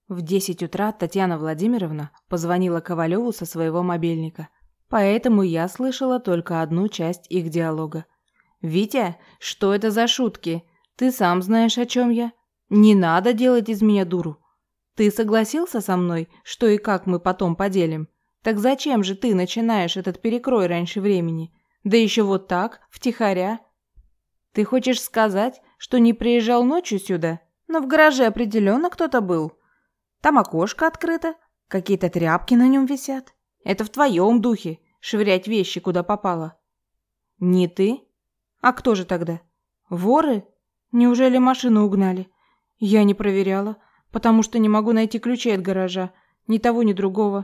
В 10 утра Татьяна Владимировна позвонила Ковалеву со своего мобильника, поэтому я слышала только одну часть их диалога. «Витя, что это за шутки? Ты сам знаешь, о чем я. Не надо делать из меня дуру. Ты согласился со мной, что и как мы потом поделим? Так зачем же ты начинаешь этот перекрой раньше времени? Да еще вот так, втихаря. Ты хочешь сказать, что не приезжал ночью сюда? Но в гараже определенно кто-то был. Там окошко открыто, какие-то тряпки на нем висят. Это в твоем духе, швырять вещи куда попало». «Не ты? А кто же тогда? Воры? Неужели машину угнали? Я не проверяла, потому что не могу найти ключи от гаража, ни того, ни другого.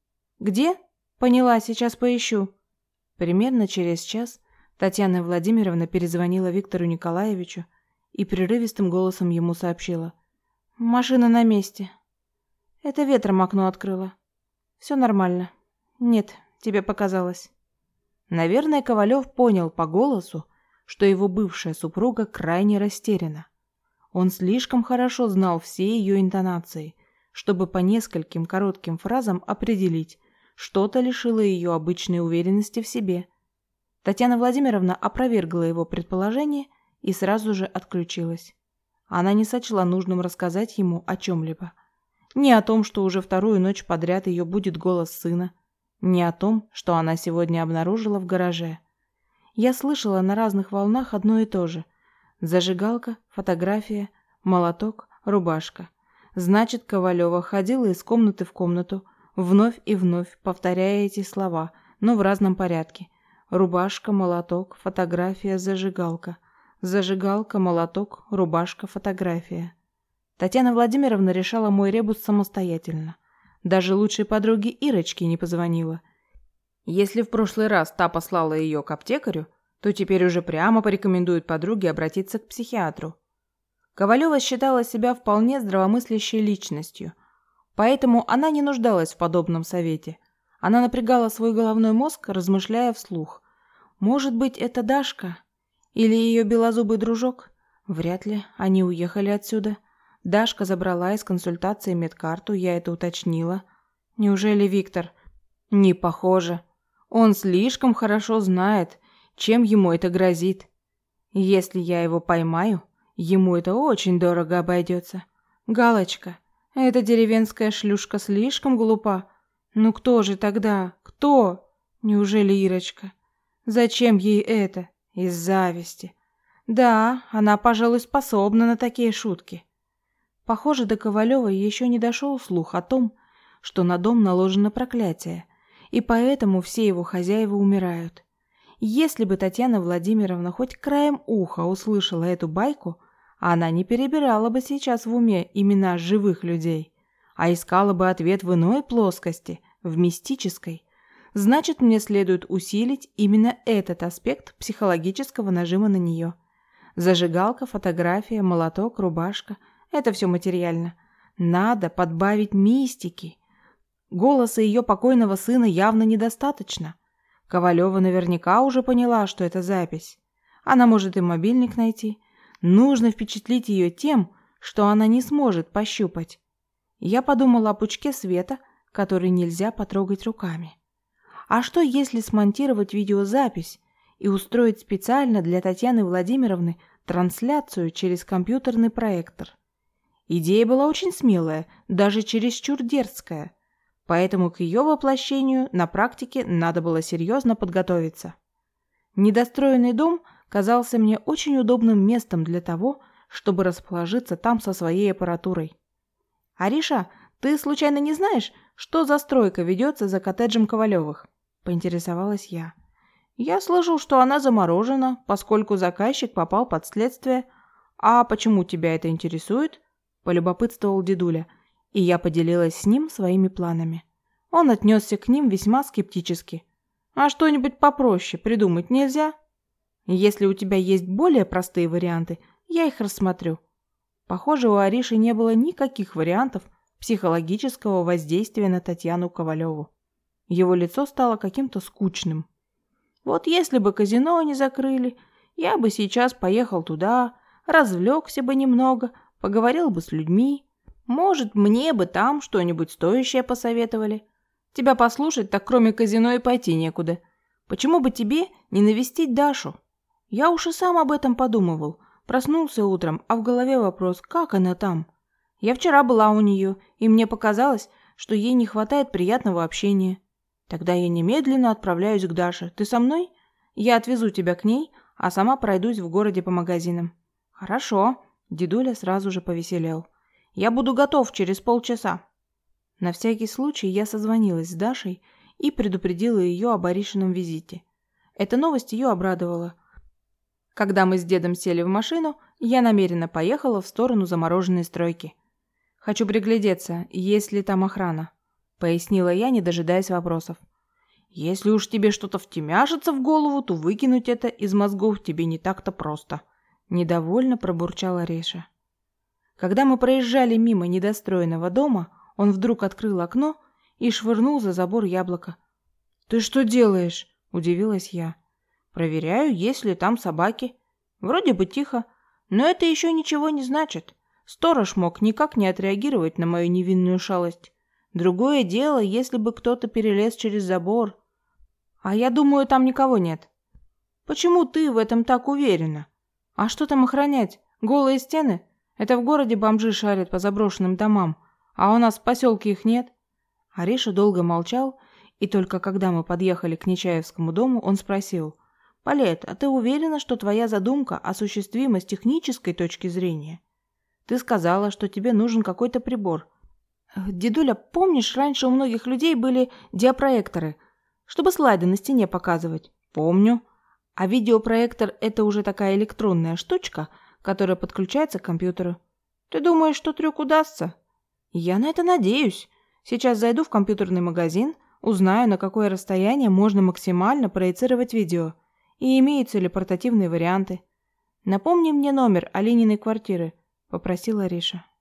Где? Поняла, сейчас поищу». Примерно через час Татьяна Владимировна перезвонила Виктору Николаевичу и прерывистым голосом ему сообщила: «Машина на месте. Это ветром окно открыла. Все нормально. Нет, тебе показалось». Наверное, Ковалев понял по голосу, что его бывшая супруга крайне растеряна. Он слишком хорошо знал все ее интонации, чтобы по нескольким коротким фразам определить, что-то лишило ее обычной уверенности в себе. Татьяна Владимировна опровергла его предположение и сразу же отключилась. Она не сочла нужным рассказать ему о чем-либо. Ни о том, что уже вторую ночь подряд ее будет голос сына, ни о том, что она сегодня обнаружила в гараже. Я слышала на разных волнах одно и то же. Зажигалка, фотография, молоток, рубашка. Значит, Ковалева ходила из комнаты в комнату, вновь и вновь повторяя эти слова, но в разном порядке. Рубашка, молоток, фотография, зажигалка. Зажигалка, молоток, рубашка, фотография. Татьяна Владимировна решала мой ребус самостоятельно. Даже лучшей подруге Ирочке не позвонила. Если в прошлый раз та послала ее к аптекарю, то теперь уже прямо порекомендует подруге обратиться к психиатру. Ковалева считала себя вполне здравомыслящей личностью, поэтому она не нуждалась в подобном совете. Она напрягала свой головной мозг, размышляя вслух. Может быть, это Дашка? Или ее белозубый дружок? Вряд ли, они уехали отсюда. Дашка забрала из консультации медкарту, я это уточнила. Неужели Виктор? Не похоже. Он слишком хорошо знает, чем ему это грозит. Если я его поймаю, ему это очень дорого обойдется. Галочка, эта деревенская шлюшка слишком глупа. Ну кто же тогда? Кто? Неужели Ирочка? Зачем ей это? Из зависти. Да, она, пожалуй, способна на такие шутки. Похоже, до Ковалева еще не дошел слух о том, что на дом наложено проклятие, и поэтому все его хозяева умирают. Если бы Татьяна Владимировна хоть краем уха услышала эту байку, она не перебирала бы сейчас в уме имена живых людей, а искала бы ответ в иной плоскости, в мистической. Значит, мне следует усилить именно этот аспект психологического нажима на нее. Зажигалка, фотография, молоток, рубашка – это все материально. Надо подбавить мистики. Голоса ее покойного сына явно недостаточно. Ковалева наверняка уже поняла, что это запись. Она может и мобильник найти. Нужно впечатлить ее тем, что она не сможет пощупать. Я подумала о пучке света, который нельзя потрогать руками. А что, если смонтировать видеозапись и устроить специально для Татьяны Владимировны трансляцию через компьютерный проектор? Идея была очень смелая, даже чересчур дерзкая, поэтому к ее воплощению на практике надо было серьезно подготовиться. Недостроенный дом казался мне очень удобным местом для того, чтобы расположиться там со своей аппаратурой. «Ариша, ты случайно не знаешь, что за стройка ведется за коттеджем Ковалевых?» – поинтересовалась я. «Я слышал, что она заморожена, поскольку заказчик попал под следствие. А почему тебя это интересует?» – полюбопытствовал дедуля, и я поделилась с ним своими планами. Он отнесся к ним весьма скептически. «А что-нибудь попроще придумать нельзя? Если у тебя есть более простые варианты, я их рассмотрю». Похоже, у Ариши не было никаких вариантов психологического воздействия на Татьяну Ковалеву. Его лицо стало каким-то скучным. «Вот если бы казино не закрыли, я бы сейчас поехал туда, развлекся бы немного, поговорил бы с людьми. Может, мне бы там что-нибудь стоящее посоветовали. Тебя послушать, так кроме казино и пойти некуда. Почему бы тебе не навестить Дашу? Я уж и сам об этом подумывал. Проснулся утром, а в голове вопрос, как она там? Я вчера была у нее, и мне показалось, что ей не хватает приятного общения. Тогда я немедленно отправляюсь к Даше. Ты со мной? Я отвезу тебя к ней, а сама пройдусь в городе по магазинам. Хорошо. Дедуля сразу же повеселел. Я буду готов через полчаса. На всякий случай я созвонилась с Дашей и предупредила ее об Аришином визите. Эта новость ее обрадовала. Когда мы с дедом сели в машину, я намеренно поехала в сторону замороженной стройки. «Хочу приглядеться, есть ли там охрана», — пояснила я, не дожидаясь вопросов. «Если уж тебе что-то втемяшится в голову, то выкинуть это из мозгов тебе не так-то просто», — недовольно пробурчал Ариша. Когда мы проезжали мимо недостроенного дома, он вдруг открыл окно и швырнул за забор яблоко. «Ты что делаешь?» – удивилась я. «Проверяю, есть ли там собаки. Вроде бы тихо, но это еще ничего не значит. Сторож мог никак не отреагировать на мою невинную шалость. Другое дело, если бы кто-то перелез через забор. А я думаю, там никого нет». «Почему ты в этом так уверена? А что там охранять? Голые стены? Это в городе бомжи шарят по заброшенным домам, а у нас в поселке их нет». Ариша долго молчал, и только когда мы подъехали к Нечаевскому дому, он спросил: «Палет, а ты уверена, что твоя задумка осуществима с технической точки зрения? Ты сказала, что тебе нужен какой-то прибор. Дедуля, помнишь, раньше у многих людей были диапроекторы, чтобы слайды на стене показывать?» «Помню. А видеопроектор – это уже такая электронная штучка, которая подключается к компьютеру. Ты думаешь, что трюк удастся?» «Я на это надеюсь. Сейчас зайду в компьютерный магазин, узнаю, на какое расстояние можно максимально проецировать видео и имеются ли портативные варианты. Напомни мне номер Алининой квартиры», – попросила Ариша.